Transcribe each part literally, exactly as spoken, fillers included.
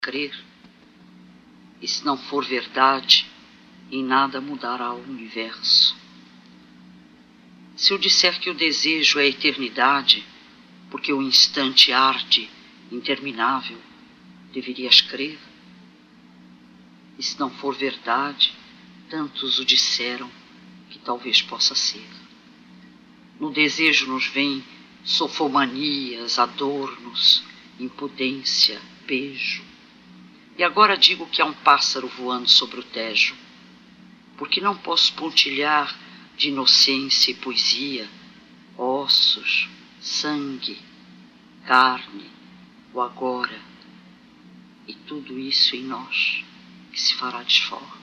crer, e se não for verdade, em nada mudará o universo. Se eu disser que o desejo é a eternidade, porque o instante arde, interminável, deverias crer? E se não for verdade, tantos o disseram que talvez possa ser. No desejo nos vêm sofomanias, adornos, impudência, beijo. E agora digo que há um pássaro voando sobre o Tejo, porque não posso pontilhar de inocência e poesia ossos, sangue, carne, o agora, e tudo isso em nós que se fará desforra.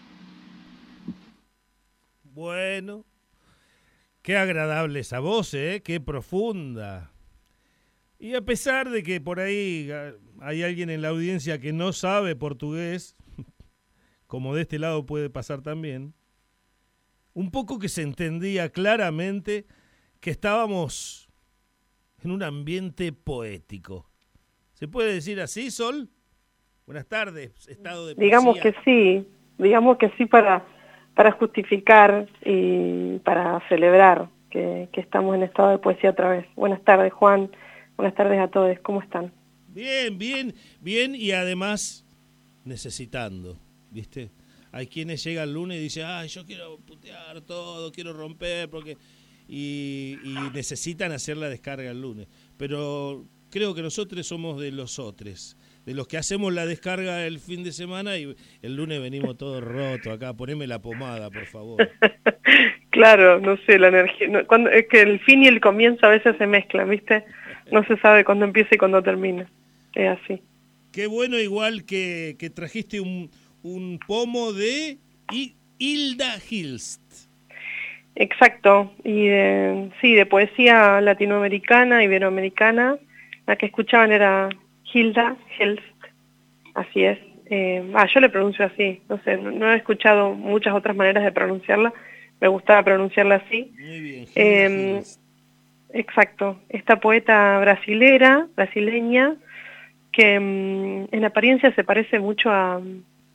Bueno, qué agradable esa voz, ¿eh? Qué profunda. Y a pesar de que por ahí hay alguien en la audiencia que no sabe portugués, como de este lado puede pasar también, un poco que se entendía claramente que estábamos en un ambiente poético. ¿Se puede decir así, Sol? Buenas tardes, estado de poesía. Digamos que sí, digamos que sí para, para justificar y para celebrar que, que estamos en estado de poesía otra vez. Buenas tardes, Juan. Buenas tardes a todos. ¿Cómo están? Bien, bien, bien, y además necesitando, ¿viste? Hay quienes llegan el lunes y dicen, ay, yo quiero putear todo, quiero romper, porque y, y necesitan hacer la descarga el lunes. Pero creo que nosotros somos de los otros, de los que hacemos la descarga el fin de semana y el lunes venimos todos rotos acá. Poneme la pomada, por favor. Claro, no sé, la energía, no, cuando, es que el fin y el comienzo a veces se mezclan, ¿viste? No se sabe cuándo empieza y cuándo termina, es así. Qué bueno, igual que, que trajiste un, un pomo de I, Hilda Hilst. Exacto, y de, sí, de poesía latinoamericana, iberoamericana. La que escuchaban era Hilda Hilst, así es. Eh, ah, yo le pronuncio así, no sé, no, no he escuchado muchas otras maneras de pronunciarla, me gustaba pronunciarla así. Muy bien, Hilda eh, Hilst. Exacto, esta poeta brasilera, brasileña, que um, en apariencia se parece mucho a,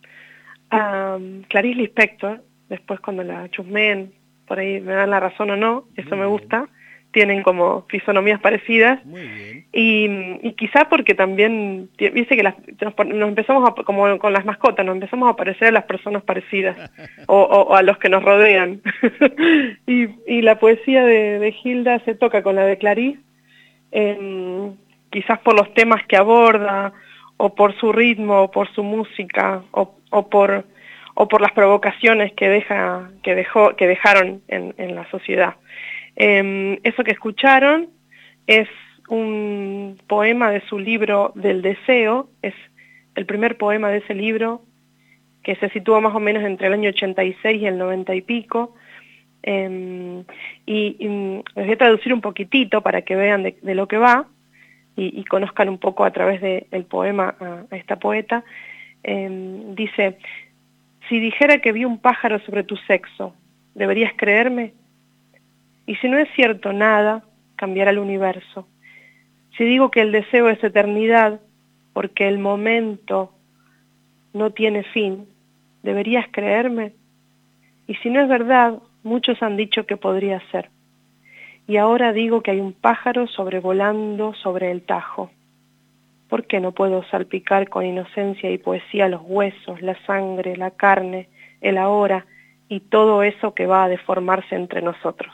a Clarice Lispector. Después cuando la chusmeen, por ahí me dan la razón o no, eso Muy me bien. gusta. Tienen como fisonomías parecidas. Muy bien. Y, y quizá porque también, viste que las, nos, nos empezamos, a, como con las mascotas, nos empezamos a parecer a las personas parecidas, o, o, o a los que nos rodean. y, y la poesía de, de Hilda se toca con la de Clarice, eh, quizás por los temas que aborda, o por su ritmo, o por su música, o, o por o por las provocaciones que deja, que dejó, que dejaron en, en la sociedad. Eh, eso que escucharon es un poema de su libro Del Deseo, es el primer poema de ese libro, que se sitúa más o menos entre el año ochenta y seis y el noventa y pico, eh, y, y les voy a traducir un poquitito para que vean de, de lo que va, y, y conozcan un poco a través del poema a, a esta poeta. Eh, dice: si dijera que vi un pájaro sobre tu sexo, ¿deberías creerme? Y si no es cierto nada, cambiará el universo. Si digo que el deseo es eternidad, porque el momento no tiene fin, ¿deberías creerme? Y si no es verdad, muchos han dicho que podría ser. Y ahora digo que hay un pájaro sobrevolando sobre el Tajo. ¿Por qué no puedo salpicar con inocencia y poesía los huesos, la sangre, la carne, el ahora y todo eso que va a deformarse entre nosotros?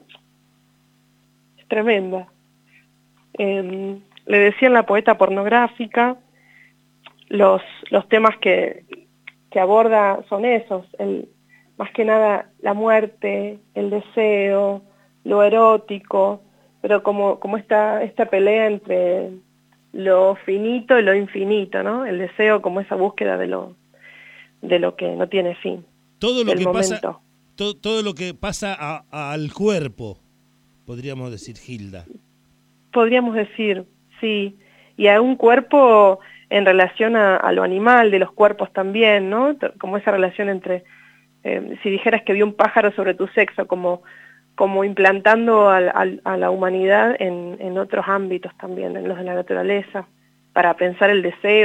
Es tremenda. Eh, le decían la poeta pornográfica. Los, los temas que, que aborda son esos, el, más que nada la muerte, el deseo, lo erótico, pero como, como esta, esta pelea entre lo finito y lo infinito, ¿no? El deseo como esa búsqueda de lo, de lo que no tiene fin. Todo lo del que momento. pasa, to, todo lo que pasa a, a, al cuerpo, podríamos decir, Hilda. Podríamos decir, sí, y a un cuerpo en relación a, a lo animal, de los cuerpos también, ¿no? Como esa relación entre, eh, si dijeras que vi un pájaro sobre tu sexo, como, como implantando a, a, a la humanidad en, en otros ámbitos también, en los de la naturaleza, para pensar el deseo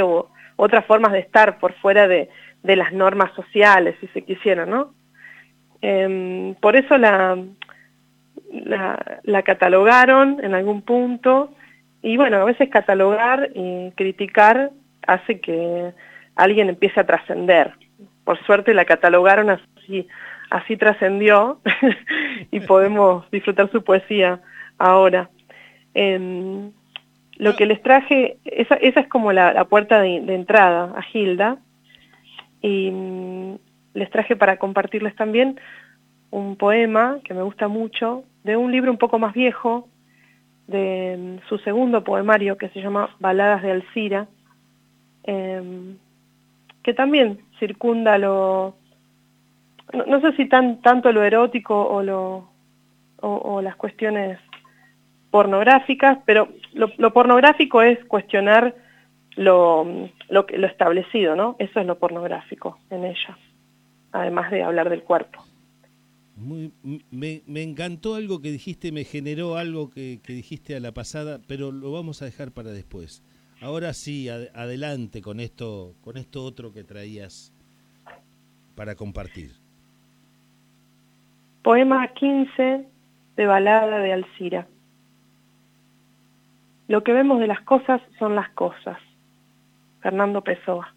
otras formas de estar por fuera de, de las normas sociales, si se quisiera, ¿no? Eh, por eso la, la, la catalogaron en algún punto, y bueno, a veces catalogar y criticar hace que alguien empiece a trascender. Por suerte la catalogaron así, así trascendió y podemos disfrutar su poesía ahora. Eh, lo que les traje, esa, esa es como la, la puerta de, de entrada a Hilda, y mm, les traje para compartirles también un poema que me gusta mucho, de un libro un poco más viejo, de mm, su segundo poemario, que se llama Baladas de Alcira, eh, que también circunda lo, no, no sé si tan tanto lo erótico o, lo, o, o las cuestiones pornográficas, pero lo, lo pornográfico es cuestionar lo, lo, lo establecido, ¿no? Eso es lo pornográfico en ella, además de hablar del cuerpo. Muy, me, me encantó algo que dijiste, me generó algo que, que dijiste a la pasada, pero lo vamos a dejar para después. Ahora sí, ad, adelante con esto, con esto otro que traías para compartir. Poema quince de Balada de Alcira. Lo que vemos de las cosas son las cosas. Fernando Pessoa.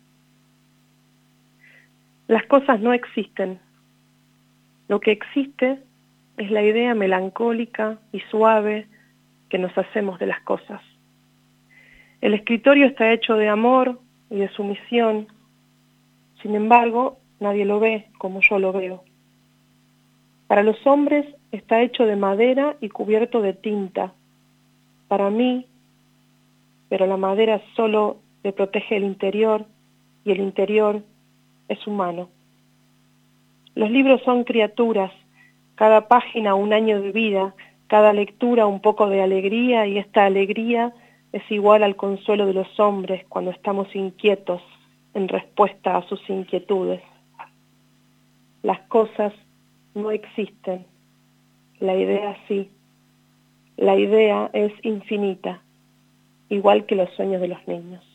Las cosas no existen. Lo que existe es la idea melancólica y suave que nos hacemos de las cosas. El escritorio está hecho de amor y de sumisión. Sin embargo, nadie lo ve como yo lo veo. Para los hombres está hecho de madera y cubierto de tinta. Para mí, pero la madera solo le protege el interior y el interior es humano. Los libros son criaturas, cada página un año de vida, cada lectura un poco de alegría, y esta alegría es igual al consuelo de los hombres cuando estamos inquietos en respuesta a sus inquietudes. Las cosas no existen, la idea sí. La idea es infinita, igual que los sueños de los niños.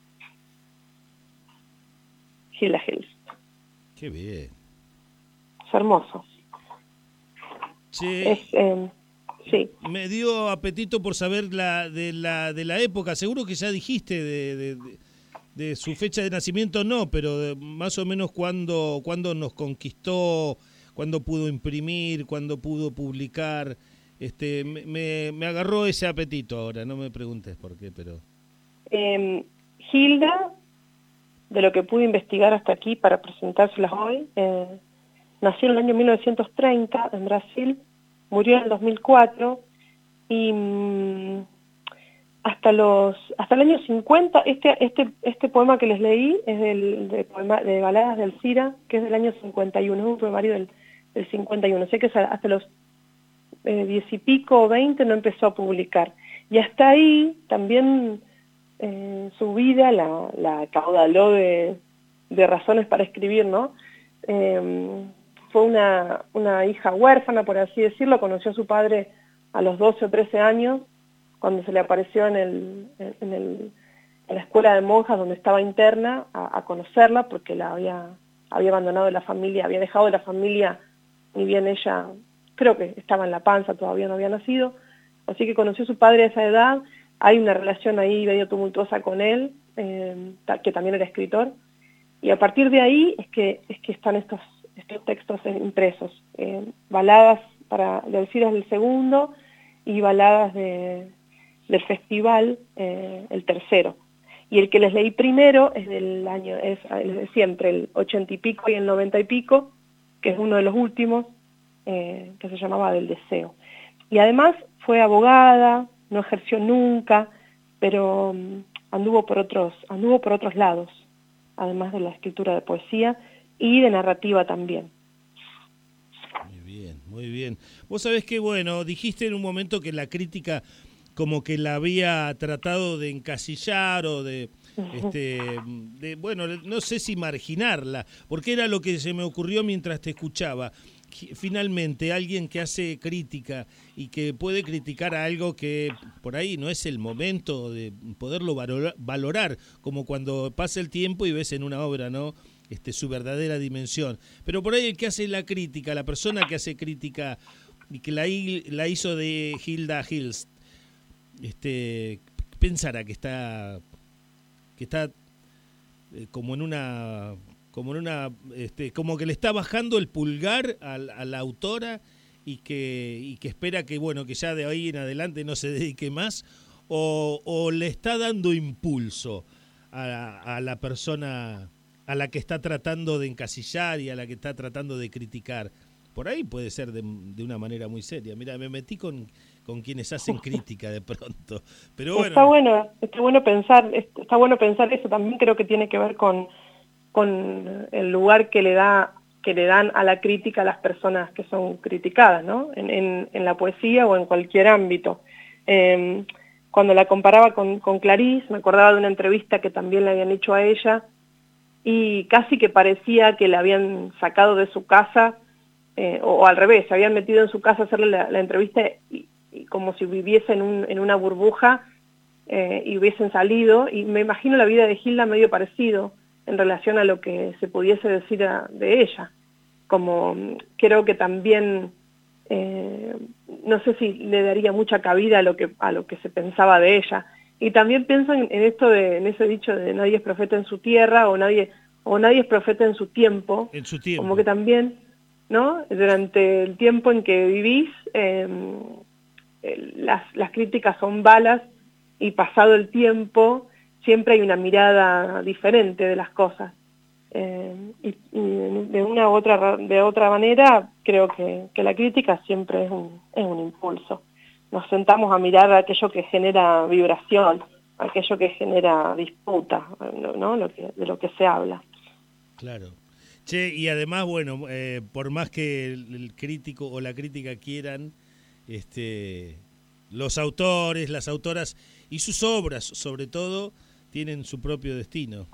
Hilda Hilst. Qué bien. Es hermoso. Sí. Es, eh, sí. Me dio apetito por saber la de la de la época. Seguro que ya dijiste de, de, de, de su fecha de nacimiento, no, pero de más o menos cuándo, cuándo nos conquistó, cuándo pudo imprimir, cuándo pudo publicar. Este, me, me agarró ese apetito ahora, no me preguntes por qué, pero... Eh, Hilda, de lo que pude investigar hasta aquí para presentárselas hoy, eh, nació en el año mil novecientos treinta en Brasil, murió en el dos mil cuatro, y mmm, hasta los hasta el año cincuenta, este este este poema que les leí es del de, poema, de Baladas de Alcira, que es del año cincuenta y uno, es un poemario del, del cincuenta y uno, sé que hasta los eh, diez y pico o veinte no empezó a publicar, y hasta ahí también eh, su vida la, la caudaló de, de razones para escribir, ¿no? Eh, fue una, una hija huérfana, por así decirlo, conoció a su padre a los doce o trece años, cuando se le apareció en, el, en, el, en la escuela de monjas donde estaba interna, a, a conocerla, porque la había, había abandonado de la familia, había dejado de la familia, ni bien ella, creo que estaba en la panza, todavía no había nacido, así que conoció a su padre a esa edad. Hay una relación ahí medio tumultuosa con él, eh, que también era escritor, y a partir de ahí es que, es que están estos, estos textos impresos, eh, baladas para de Alcira es el segundo, y baladas de, del festival, eh, el tercero. Y el que les leí primero es del año, es, es de siempre, el ochenta y pico y el noventa y pico, que es uno de los últimos, eh, que se llamaba Del Deseo. Y además fue abogada, no ejerció nunca, pero um, anduvo por otros, anduvo por otros lados, además de la escritura de poesía y de narrativa también. Muy bien, muy bien. Vos sabés que, bueno, dijiste en un momento que la crítica como que la había tratado de encasillar o de, este, de, bueno, no sé si marginarla, porque era lo que se me ocurrió mientras te escuchaba, finalmente alguien que hace crítica y que puede criticar a algo que por ahí no es el momento de poderlo valorar, como cuando pasa el tiempo y ves en una obra, ¿no?, este, su verdadera dimensión. Pero por ahí el que hace la crítica, la persona que hace crítica y que la, la hizo de Hilda Hilst, este, pensará que está que está eh, como en una como en una este, como que le está bajando el pulgar a, a la autora y que y que espera que bueno que ya de ahí en adelante no se dedique más, o, o le está dando impulso a, a la persona a la que está tratando de encasillar y a la que está tratando de criticar. Por ahí puede ser de, de una manera muy seria. Mira, me metí con, con quienes hacen crítica de pronto. Pero bueno. Está bueno, está bueno pensar, está bueno pensar eso. También creo que tiene que ver con, con el lugar que le da, que le dan a la crítica a las personas que son criticadas, ¿no? En, en, en la poesía o en cualquier ámbito. Eh, cuando la comparaba con, con Clarice, me acordaba de una entrevista que también le habían hecho a ella, y casi que parecía que la habían sacado de su casa, eh, o, o al revés, se habían metido en su casa a hacerle la, la entrevista y, y como si viviese en, un, en una burbuja eh, y hubiesen salido, y me imagino la vida de Hilda medio parecido en relación a lo que se pudiese decir a, de ella. Como creo que también, eh, no sé si le daría mucha cabida a lo que, a lo que se pensaba de ella. Y también pienso en, en esto de, en ese dicho de nadie es profeta en su tierra, o nadie, o nadie es profeta en su tiempo. En su tiempo. Como que también, ¿no? Durante el tiempo en que vivís, eh, las, las críticas son balas, y pasado el tiempo, siempre hay una mirada diferente de las cosas. Eh, y, y de una u otra, de otra manera, creo que, que la crítica siempre es un, es un impulso. Nos sentamos a mirar aquello que genera vibración, aquello que genera disputa, ¿no? Lo que, de lo que se habla. Claro. Che, y además, bueno, eh, por más que el, el crítico o la crítica quieran, este, los autores, las autoras y sus obras, sobre todo, tienen su propio destino.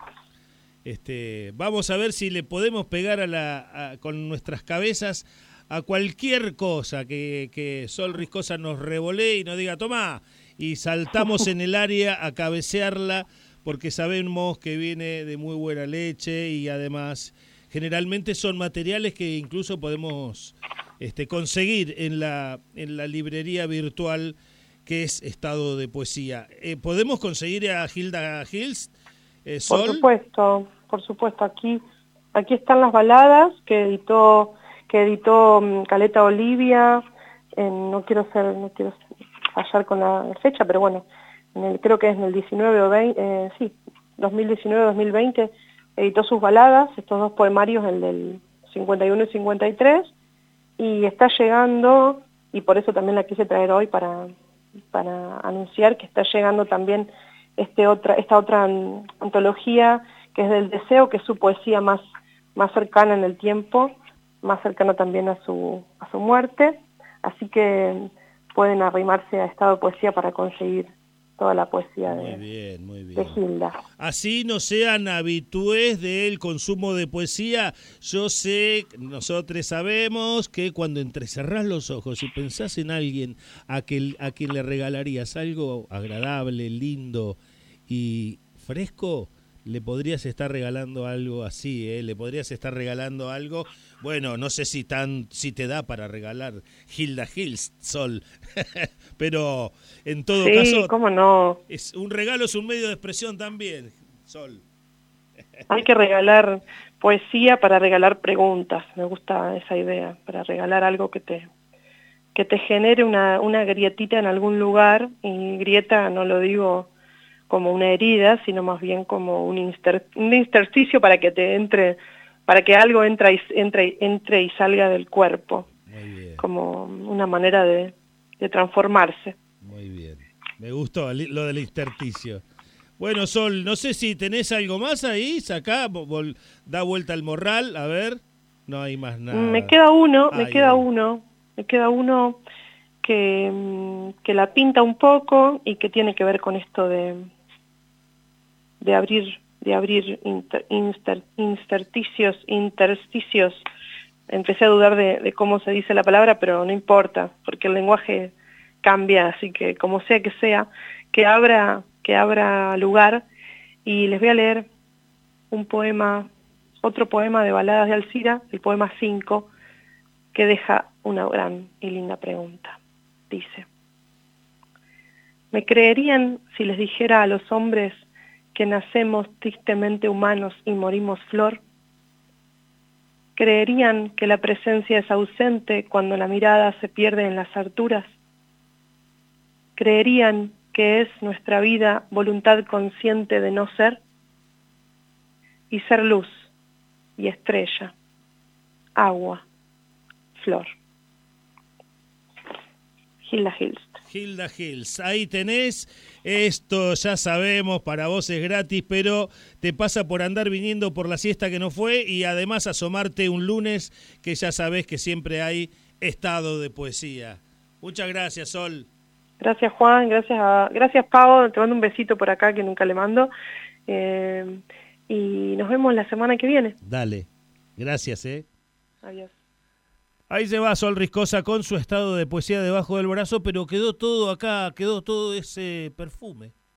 Este, vamos a ver si le podemos pegar a la, a, con nuestras cabezas a cualquier cosa que, que Sol Riscosa nos revolee y nos diga, tomá, y saltamos en el área a cabecearla, porque sabemos que viene de muy buena leche y además generalmente son materiales que incluso podemos este, conseguir en la, en la librería virtual que es Estado de Poesía. Eh, ¿Podemos conseguir a Hilda Hilst, eh, Sol? Por supuesto, por supuesto. Aquí, aquí están las baladas que editó... que editó um, Caleta Olivia, eh, no quiero ser, no quiero fallar con la fecha, pero bueno, en el, creo que es en el diecinueve o veinte, eh, sí, dos mil diecinueve dos mil veinte, editó sus baladas, estos dos poemarios, el del cincuenta y uno y cincuenta y tres, y está llegando, y por eso también la quise traer hoy para, para anunciar que está llegando también este otra, esta otra antología, que es del deseo, que es su poesía más, más cercana en el tiempo, más cercano también a su a su muerte, así que pueden arrimarse a Estado de Poesía para conseguir toda la poesía muy de, bien, muy bien. de Hilda. Así no sean habitués del consumo de poesía. Yo sé, nosotros sabemos que cuando entrecerrás los ojos y pensás en alguien a quien, a quien le regalarías algo agradable, lindo y fresco, le podrías estar regalando algo así, ¿eh? Le podrías estar regalando algo, bueno, no sé si tan si te da para regalar Hilda Hilst, Sol, pero en todo sí, caso, cómo no. Es un regalo, es un medio de expresión también, Sol. Hay que regalar poesía para regalar preguntas, me gusta esa idea, para regalar algo que te que te genere una, una grietita en algún lugar, y grieta no lo digo como una herida, sino más bien como un, inter, un intersticio para que te entre, para que algo entre y, entre, entre y salga del cuerpo. Muy bien. Como una manera de, de transformarse. Muy bien. Me gustó lo del intersticio. Bueno, Sol, no sé si tenés algo más ahí, sacá, vol, da vuelta al morral, a ver. No hay más nada. Me queda uno, ay, me queda ay. uno, me queda uno que, que la pinta un poco y que tiene que ver con esto de de abrir de abrir inter, inter, intersticios intersticios empecé a dudar de, de cómo se dice la palabra, pero no importa, porque el lenguaje cambia, así que como sea que sea, que abra, que abra lugar, y les voy a leer un poema, otro poema de Baladas de Alcira, el poema cinco, que deja una gran y linda pregunta. Dice: ¿me creerían si les dijera a los hombres que nacemos tristemente humanos y morimos flor? ¿Creerían que la presencia es ausente cuando la mirada se pierde en las alturas? ¿Creerían que es nuestra vida voluntad consciente de no ser? Y ser luz y estrella, agua, flor. Hilda Hilst. Hilda Hilst, ahí tenés, esto ya sabemos, para vos es gratis, pero te pasa por andar viniendo por la siesta que no fue y además asomarte un lunes que ya sabés que siempre hay estado de poesía. Muchas gracias, Sol. Gracias, Juan, gracias a, gracias, Pau, te mando un besito por acá que nunca le mando, eh, y nos vemos la semana que viene. Dale, gracias, eh. Adiós. Ahí se va Sol Riscosa con su estado de poesía debajo del brazo, pero quedó todo acá, quedó todo ese perfume.